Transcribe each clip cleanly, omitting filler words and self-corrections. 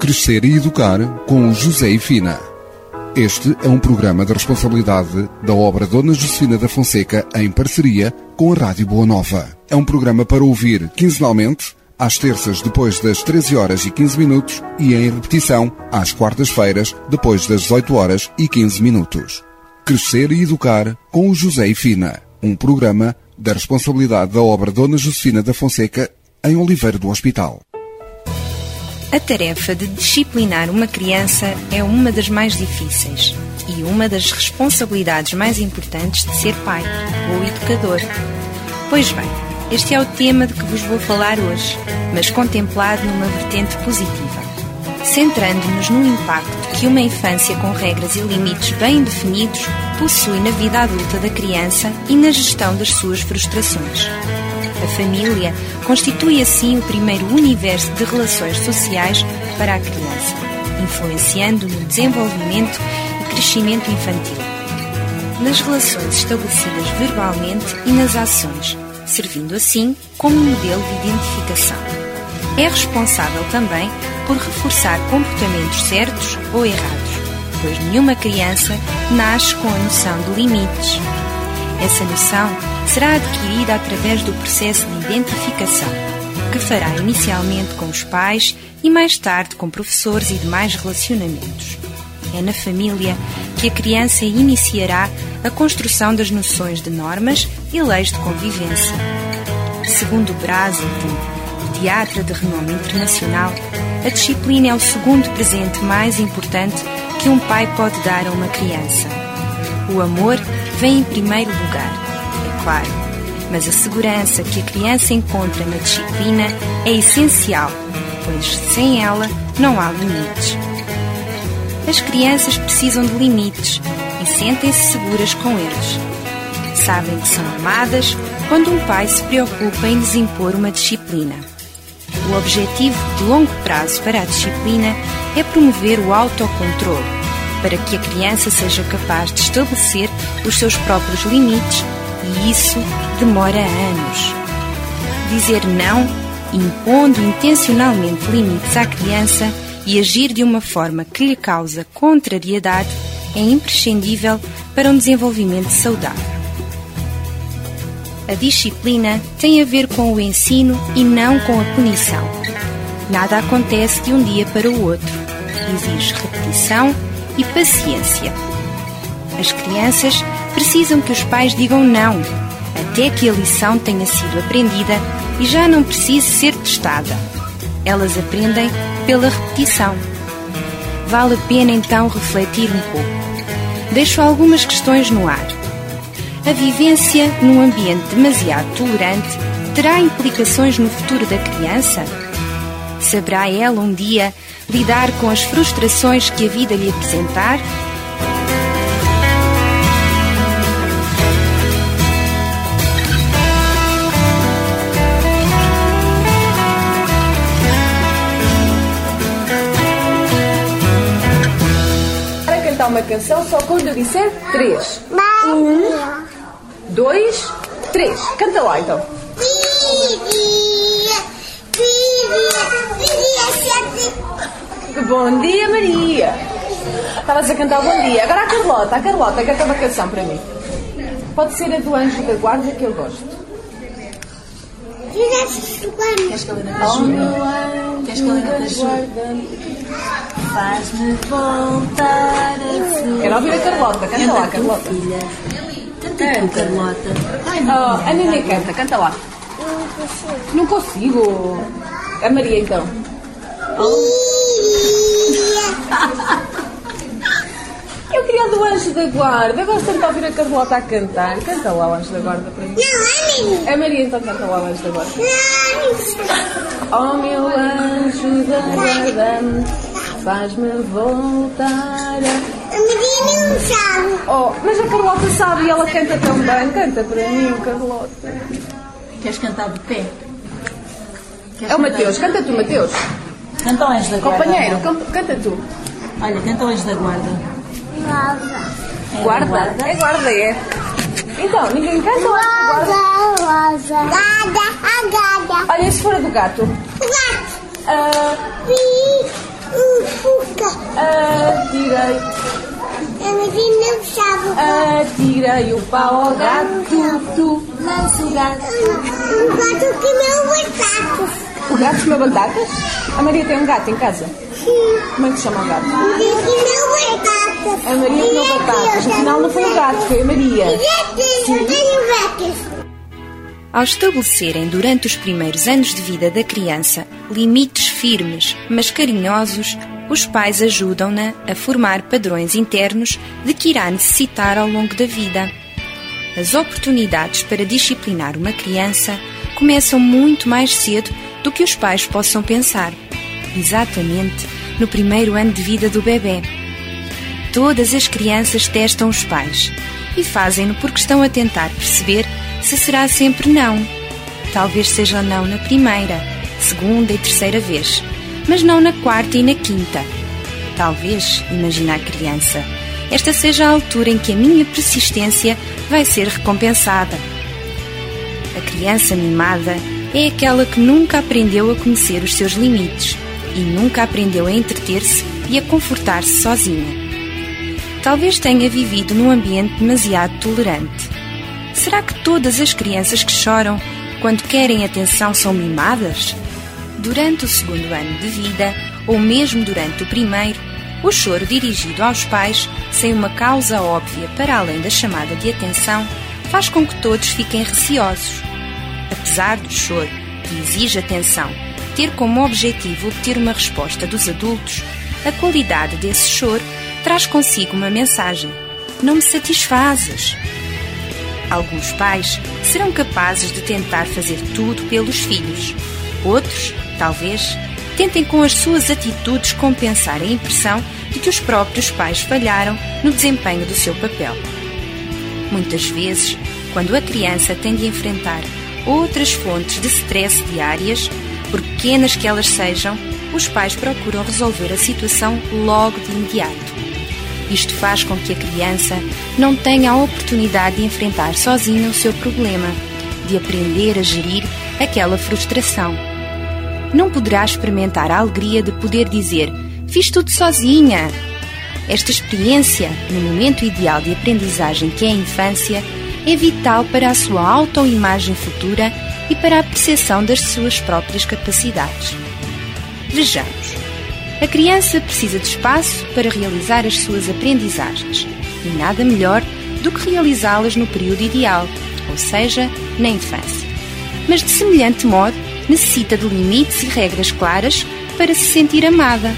Crescer e Educar com José e Fina. Este é um programa de responsabilidade da obra Dona Josefina da Fonseca em parceria com a Rádio Boa Nova. É um programa para ouvir quinzenalmente, às terças depois das 13h15 e em repetição às quartas-feiras depois das 18h15. Crescer e Educar com José e Fina. Um programa da responsabilidade da obra Dona Josefina da Fonseca em Oliveira do Hospital. A tarefa de disciplinar uma criança é uma das mais difíceis e uma das responsabilidades mais importantes de ser pai ou educador. Pois bem, este é o tema de que vos vou falar hoje, mas contemplado numa vertente positiva, centrando-nos no impacto que uma infância com regras e limites bem definidos possui na vida adulta da criança e na gestão das suas frustrações. A família constitui assim o primeiro universo de relações sociais para a criança, influenciando no desenvolvimento e crescimento infantil, nas relações estabelecidas verbalmente e nas ações, servindo assim como modelo de identificação. É responsável também por reforçar comportamentos certos ou errados, pois nenhuma criança nasce com a noção de limites. Essa noção será adquirida através do processo de identificação, que fará inicialmente com os pais e mais tarde com professores e demais relacionamentos. É na família que a criança iniciará a construção das noções de normas e leis de convivência. Segundo Brazelton, pediatra de renome internacional, a disciplina é o segundo presente mais importante que um pai pode dar a uma criança. O amor vem em primeiro lugar, é claro, mas a segurança que a criança encontra na disciplina é essencial, pois sem ela não há limites. As crianças precisam de limites e sentem-se seguras com eles. Sabem que são amadas quando um pai se preocupa em lhes impor uma disciplina. O objetivo de longo prazo para a disciplina é promover o autocontrole, para que a criança seja capaz de estabelecer os seus próprios limites, e isso demora anos. Dizer não, impondo intencionalmente limites à criança e agir de uma forma que lhe causa contrariedade é imprescindível para um desenvolvimento saudável. A disciplina tem a ver com o ensino e não com a punição. Nada acontece de um dia para o outro. Exige repetição e paciência. As crianças precisam que os pais digam não, até que a lição tenha sido aprendida e já não precise ser testada. Elas aprendem pela repetição. Vale a pena então refletir um pouco. Deixo algumas questões no ar. A vivência num ambiente demasiado tolerante terá implicações no futuro da criança? Saberá ela um dia lidar com as frustrações que a vida lhe apresentar? Para cantar uma canção só quando eu disser 3. 1, 2, 3. Canta lá então. Bom dia, Maria. Estavas a cantar bom dia. Agora a Carlota canta uma canção para mim. Pode ser a do Anjo da Guarda, que eu gosto. Queres que eu leia da Júlia? Queres que eu leia da Júlia? Faz-me voltar a ser. Quero ouvir a Carlota. Canta lá, Carlota. Canta tu, Carlota. A Nenê canta lá. Não consigo. A Maria então. Eu queria a do Anjo da Guarda. Eu gosto tanto de ouvir a Carlota a cantar. Canta lá o Anjo da Guarda para mim. Não, a Maria então canta lá o Anjo da Guarda. Oh meu anjo da guarda, faz-me voltar a... Maria não sabe. Oh, mas a Carlota sabe e ela canta tão bem. Canta para mim, Carlota. Queres cantar de pé? É o Mateus. Canta tu, Mateus. Canta o Anjo da Guarda. Companheiro, canta tu. Olha, canta o Anjo da Guarda. Guarda? É guarda, é. Então, ninguém canta o Anjo da Guarda. Olha, e se for a do gato? Gato. Atirei o pau ao gato, lança o gato. O gato comeu batatas. O gato comeu batatas? A Maria tem um gato em casa? Sim. Como é que se chama o gato? Ele comeu batatas. A Maria comeu batatas. Afinal não foi o gato, foi a Maria. Eu tenho gatos. Ao estabelecerem durante os primeiros anos de vida da criança limites firmes, mas carinhosos, os pais ajudam-na a formar padrões internos de que irá necessitar ao longo da vida. As oportunidades para disciplinar uma criança começam muito mais cedo do que os pais possam pensar, exatamente no primeiro ano de vida do bebê. Todas as crianças testam os pais e fazem-no porque estão a tentar perceber se será sempre não. Talvez seja não na primeira, segunda e terceira vez, mas não na quarta e na quinta. Talvez, imagina a criança, esta seja a altura em que a minha persistência vai ser recompensada. A criança mimada é aquela que nunca aprendeu a conhecer os seus limites e nunca aprendeu a entreter-se e a confortar-se sozinha. Talvez tenha vivido num ambiente demasiado tolerante. Será que todas as crianças que choram quando querem atenção são mimadas? Durante o segundo ano de vida, ou mesmo durante o primeiro, o choro dirigido aos pais, sem uma causa óbvia para além da chamada de atenção, faz com que todos fiquem receosos. Apesar do choro, que exige atenção, ter como objetivo obter uma resposta dos adultos, a qualidade desse choro traz consigo uma mensagem: não me satisfazes. Alguns pais serão capazes de tentar fazer tudo pelos filhos. Outros, talvez, tentem com as suas atitudes compensar a impressão de que os próprios pais falharam no desempenho do seu papel. Muitas vezes, quando a criança tem de enfrentar outras fontes de stress diárias, por pequenas que elas sejam, os pais procuram resolver a situação logo de imediato. Isto faz com que a criança não tenha a oportunidade de enfrentar sozinha o seu problema, de aprender a gerir aquela frustração. Não poderá experimentar a alegria de poder dizer: fiz tudo sozinha. Esta experiência, no momento ideal de aprendizagem que é a infância, é vital para a sua autoimagem futura e para a percepção das suas próprias capacidades. Vejamos. A criança precisa de espaço para realizar as suas aprendizagens e nada melhor do que realizá-las no período ideal, ou seja, na infância. Mas de semelhante modo, necessita de limites e regras claras para se sentir amada.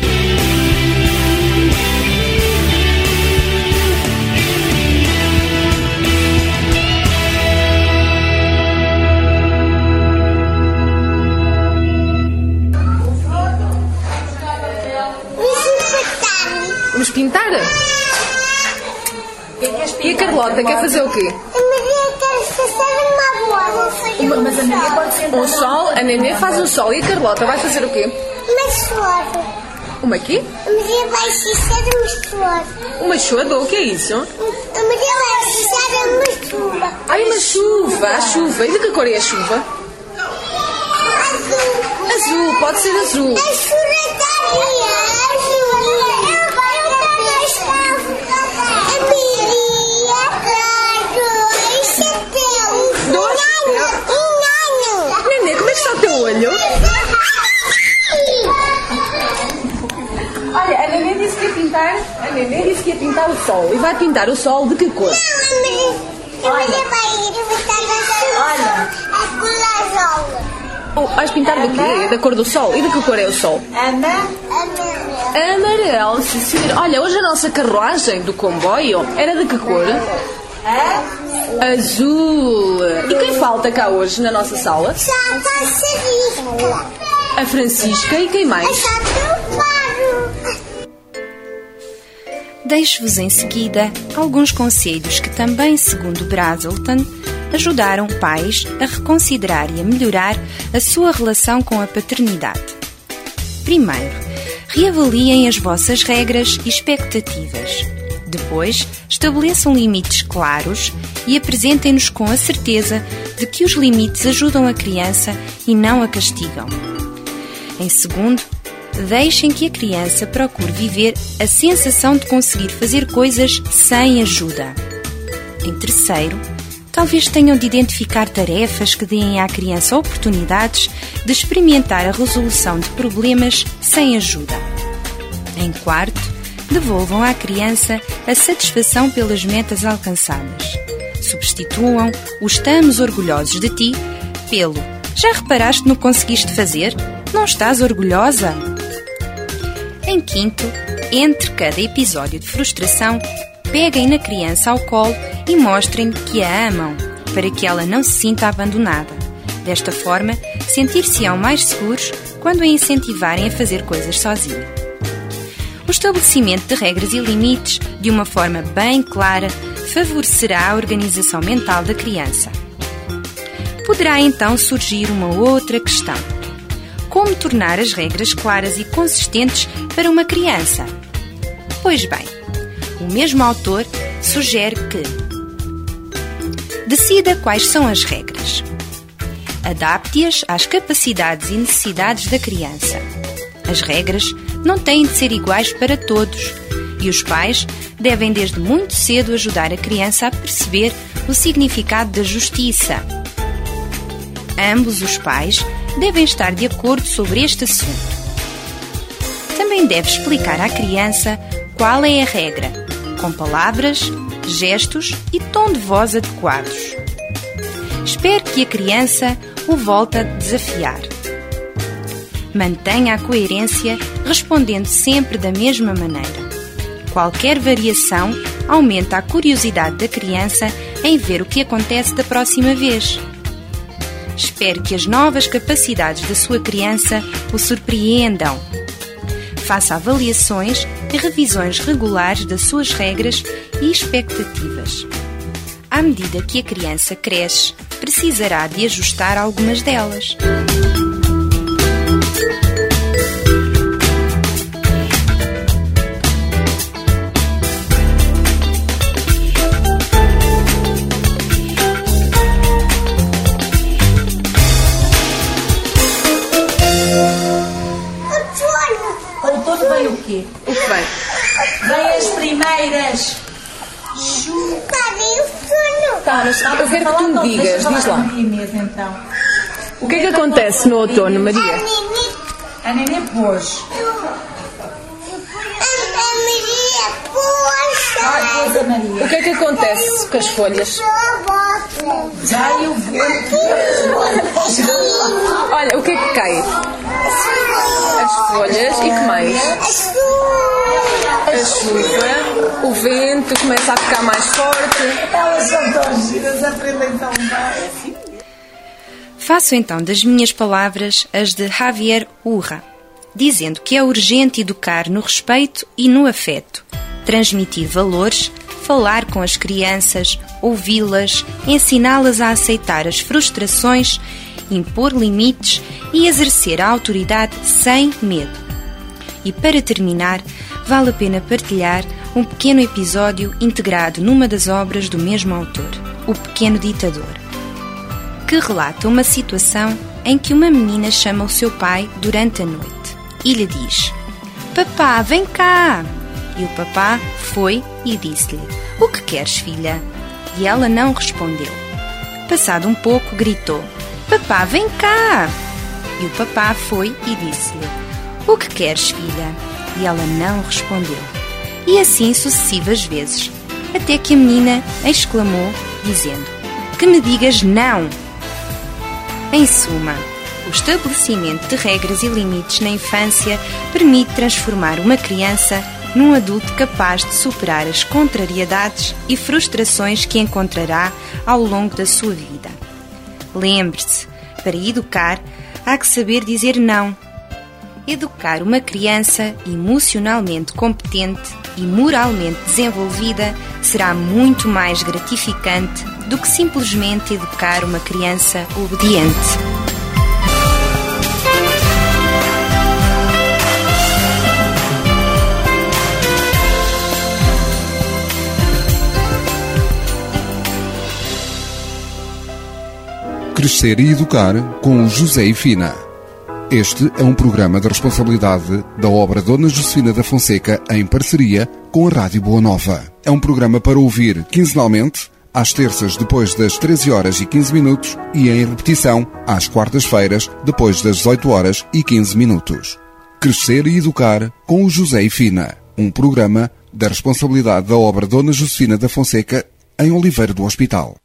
Vamos pintar? E a Carlota quer fazer o quê? A Maria quer fazer uma bola. Mas a Maria pode ser Um sol, a Nenê faz um sol. E a Carlota vai fazer o quê? Uma chuva. Uma quê? A Maria vai fazer uma chuva. Uma chuva? O que é isso? A Maria vai fazer uma chuva. Ai, uma chuva. A chuva. E de que cor é a chuva? Azul. Azul. Pode ser azul. A chuva está azul. A Maria Nenê, como é que está o teu olho? Olha, a Nenê disse que ia pintar. A Nenê disse que ia pintar o sol. E vai pintar o sol de que cor? A Maria vai pintar a cor azul. Oh, vais pintar de quê? Da cor do sol? E de que cor é o sol? Amarelo, sim senhor. Olha, hoje a nossa carruagem do comboio era de que cor? Azul. E quem falta cá hoje na nossa sala? Só a Francisca. A Francisca e quem mais? Só o Faro. Deixo-vos em seguida alguns conselhos que também, segundo Brazelton, ajudaram pais a reconsiderar e a melhorar a sua relação com a paternidade. Primeiro, reavaliem as vossas regras e expectativas. Depois, estabeleçam limites claros e apresentem-nos com a certeza de que os limites ajudam a criança e não a castigam. Em segundo, Deixem que a criança procure viver a sensação de conseguir fazer coisas sem ajuda. Em terceiro, talvez tenham de identificar tarefas que deem à criança oportunidades de experimentar a resolução de problemas sem ajuda. Em quarto, devolvam à criança a satisfação pelas metas alcançadas. Substituam o "estamos orgulhosos de ti" pelo "já reparaste no que conseguiste fazer? Não estás orgulhosa?" Em quinto, entre cada episódio de frustração, peguem na criança ao colo e mostrem-lhe que a amam, para que ela não se sinta abandonada. Desta forma, sentir-se-ão mais seguros quando a incentivarem a fazer coisas sozinha. O estabelecimento de regras e limites, de uma forma bem clara, favorecerá a organização mental da criança. Poderá então surgir uma outra questão: como tornar as regras claras e consistentes para uma criança? Pois bem, o mesmo autor sugere que decida quais são as regras. Adapte-as às capacidades e necessidades da criança. As regras não têm de ser iguais para todos e os pais devem desde muito cedo ajudar a criança a perceber o significado da justiça. Ambos os pais devem estar de acordo sobre este assunto. Também deve explicar à criança qual é a regra, com palavras, gestos e tom de voz adequados. Espere que a criança o volte a desafiar. Mantenha a coerência, respondendo sempre da mesma maneira. Qualquer variação aumenta a curiosidade da criança em ver o que acontece da próxima vez. Espere que as novas capacidades da sua criança o surpreendam. Faça avaliações e revisões regulares das suas regras e expectativas. À medida que a criança cresce, precisará de ajustar algumas delas. O quê? O que vem? Vem as primeiras. Tá, mas eu quero que tu me digas, diz lá. Então. O que é que acontece no outono, Maria? A neném pôs. A Maria. O que é que acontece com as folhas? Veio o vento. Olha, o que é que cai? As folhas e que mais? A chuva, o vento começa a ficar mais forte. Elas são tão giras, aprendem tão bem. Faço então das minhas palavras as de Javier Urra, dizendo que é urgente educar no respeito e no afeto, transmitir valores, falar com as crianças, ouvi-las, ensiná-las a aceitar as frustrações, impor limites e exercer a autoridade sem medo. E para terminar, vale a pena partilhar um pequeno episódio integrado numa das obras do mesmo autor, O Pequeno Ditador, que relata uma situação em que uma menina chama o seu pai durante a noite e lhe diz: "Papá, vem cá!" E o papá foi e disse-lhe: "O que queres, filha?" E ela não respondeu. Passado um pouco, gritou: "Papá, vem cá!" E o papá foi e disse-lhe: "O que queres, filha?" E ela não respondeu. E assim sucessivas vezes, até que a menina exclamou, dizendo: "Que me digas não!" Em suma, o estabelecimento de regras e limites na infância permite transformar uma criança num adulto capaz de superar as contrariedades e frustrações que encontrará ao longo da sua vida. Lembre-se, para educar, há que saber dizer não. Educar uma criança emocionalmente competente e moralmente desenvolvida será muito mais gratificante do que simplesmente educar uma criança obediente. Crescer e Educar com José e Fina. Este é um programa de responsabilidade da obra Dona Josefina da Fonseca em parceria com a Rádio Boa Nova. É um programa para ouvir quinzenalmente, às terças depois das 13h15 e em repetição às quartas-feiras depois das 18h15. Crescer e Educar com o José e Fina. Um programa da responsabilidade da obra Dona Josefina da Fonseca em Oliveira do Hospital.